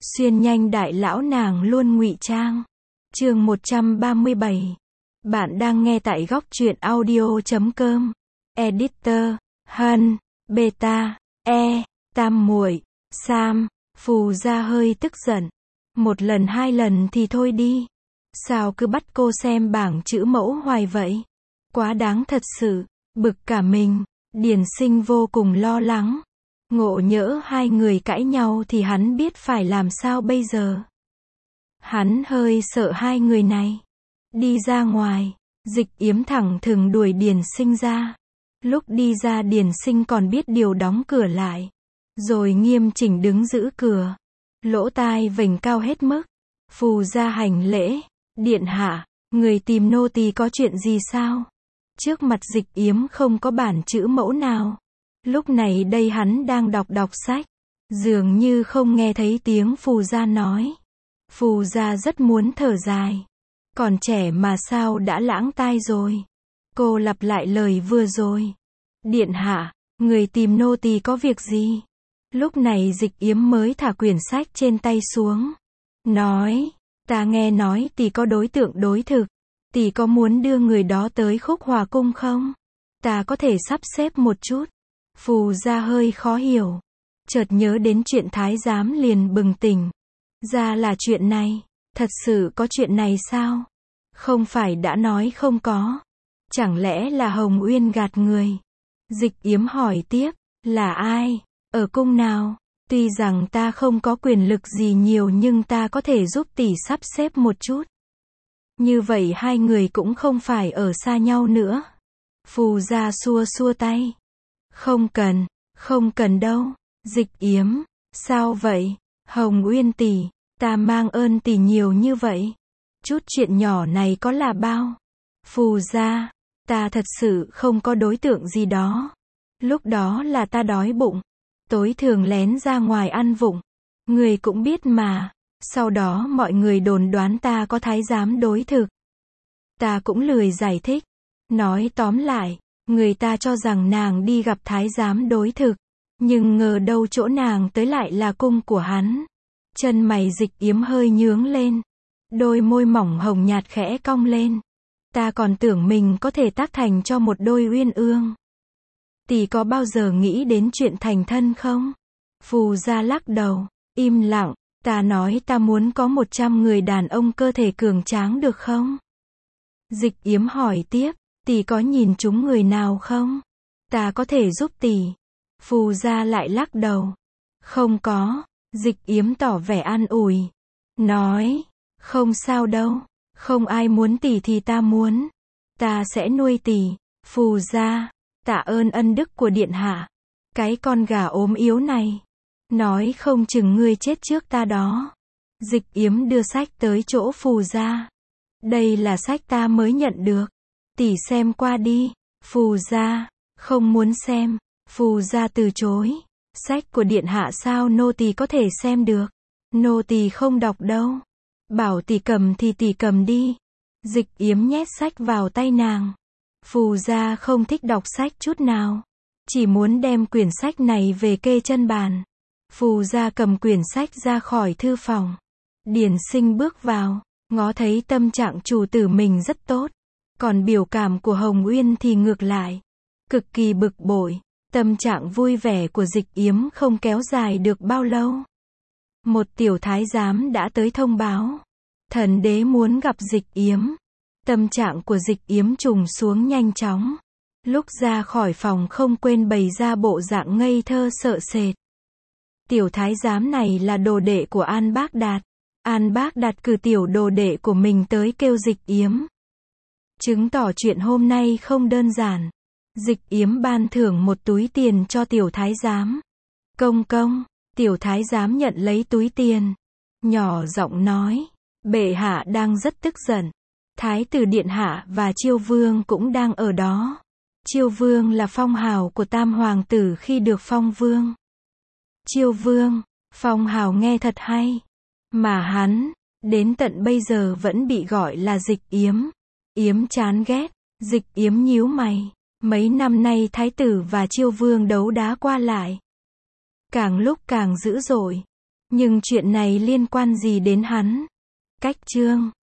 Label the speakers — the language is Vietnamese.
Speaker 1: Xuyên nhanh đại lão nàng luôn ngụy trang. Chương 137. Bạn đang nghe tại góc truyện audio.com. Editor: Hân, Beta, Tam muội, Sam. Phù Gia hơi tức giận. Một lần hai lần thì thôi đi. Sao cứ bắt cô xem bảng chữ mẫu hoài vậy? Quá đáng thật sự. Bực cả mình. Điền Sinh vô cùng lo lắng. Ngộ nhỡ hai người cãi nhau thì hắn biết phải làm sao bây giờ. Hắn hơi sợ hai người này. Đi ra ngoài, Dịch Yếm thẳng thừng đuổi Điền Sinh ra. Lúc đi ra Điền Sinh còn biết điều đóng cửa lại. Rồi nghiêm chỉnh đứng giữ cửa. Lỗ tai vểnh cao hết mức. Phù Gia hành lễ. Điện hạ, người tìm nô tỳ có chuyện gì sao? Trước mặt Dịch Yếm không có bản chữ mẫu nào. Lúc này đây hắn đang đọc sách. Dường như không nghe thấy tiếng Phù Gia nói. Phù Gia rất muốn thở dài. Còn trẻ mà sao đã lãng tai rồi. Cô lặp lại lời vừa rồi. Điện hạ, người tìm nô tỳ có việc gì? Lúc này Dịch Yếm mới thả quyển sách trên tay xuống. Nói, ta nghe nói tỷ có đối tượng đối thực. Tỷ có muốn đưa người đó tới Khúc Hòa Cung không? Ta có thể sắp xếp một chút. Phù Gia hơi khó hiểu. Chợt nhớ đến chuyện thái giám liền bừng tỉnh. Ra là chuyện này. Thật sự có chuyện này sao? Không phải đã nói không có. Chẳng lẽ là Hồng Uyên gạt người? Dịch Yếm hỏi tiếp. Là ai? Ở cung nào? Tuy rằng ta không có quyền lực gì nhiều nhưng ta có thể giúp tỷ sắp xếp một chút. Như vậy hai người cũng không phải ở xa nhau nữa. Phù Gia xua xua tay. Không cần đâu. Dịch Yếm, sao vậy? Hồng Uyên tỷ, ta mang ơn tỷ nhiều như vậy. Chút chuyện nhỏ này có là bao? Phù Gia, ta thật sự không có đối tượng gì đó. Lúc đó là ta đói bụng. Tối thường lén ra ngoài ăn vụng. Người cũng biết mà. Sau đó mọi người đồn đoán ta có thái giám đối thực. Ta cũng lười giải thích. Nói tóm lại, người ta cho rằng nàng đi gặp thái giám đối thực. Nhưng ngờ đâu chỗ nàng tới lại là cung của hắn. Chân mày Dịch Yếm hơi nhướng lên. Đôi môi mỏng hồng nhạt khẽ cong lên. Ta còn tưởng mình có thể tác thành cho một đôi uyên ương. Tỷ có bao giờ nghĩ đến chuyện thành thân không? Phù Gia lắc đầu, im lặng. Ta nói ta muốn có 100 người đàn ông cơ thể cường tráng được không? Dịch Yếm hỏi tiếp, tỷ có nhìn chúng người nào không? Ta có thể giúp tỷ. Phù Gia lại lắc đầu. Không có. Dịch Yếm tỏ vẻ an ủi. Nói, không sao đâu. Không ai muốn tỷ thì ta muốn. Ta sẽ nuôi tỷ. Phù Gia, tạ ơn ân đức của điện hạ. Cái con gà ốm yếu này. Nói không chừng ngươi chết trước ta đó. Dịch Yếm đưa sách tới chỗ Phù Gia. Đây là sách ta mới nhận được. Tỷ xem qua đi. Phù Gia, không muốn xem. Phù Gia từ chối. Sách của điện hạ sao nô tỳ có thể xem được? Nô tỳ không đọc đâu. Bảo tỷ cầm thì tỷ cầm đi. Dịch Yếm nhét sách vào tay nàng. Phù Gia không thích đọc sách chút nào. Chỉ muốn đem quyển sách này về kê chân bàn. Phù Gia cầm quyển sách ra khỏi thư phòng. Điền Sinh bước vào, ngó thấy tâm trạng chủ tử mình rất tốt. Còn biểu cảm của Hồng Uyên thì ngược lại. Cực kỳ bực bội. Tâm trạng vui vẻ của Dịch Yếm không kéo dài được bao lâu. Một tiểu thái giám đã tới thông báo. Thần đế muốn gặp Dịch Yếm. Tâm trạng của Dịch Yếm trùng xuống nhanh chóng. Lúc ra khỏi phòng không quên bày ra bộ dạng ngây thơ sợ sệt. Tiểu thái giám này là đồ đệ của An Bác Đạt. An Bác Đạt cử tiểu đồ đệ của mình tới kêu Dịch Yếm. Chứng tỏ chuyện hôm nay không đơn giản. Dịch Yếm ban thưởng một túi tiền cho tiểu thái giám. Công, tiểu thái giám nhận lấy túi tiền. Nhỏ giọng nói, bệ hạ đang rất tức giận. Thái tử điện hạ và Chiêu Vương cũng đang ở đó. Chiêu Vương là phong hào của tam hoàng tử khi được phong vương. Chiêu Vương, phong hào nghe thật hay. Mà hắn, đến tận bây giờ vẫn bị gọi là Dịch Yếm. Yếm chán ghét. Dịch Yếm nhíu mày. Mấy năm nay thái tử và Chiêu Vương đấu đá qua lại. Càng lúc càng dữ dội. Nhưng chuyện này liên quan gì đến hắn? Cách chương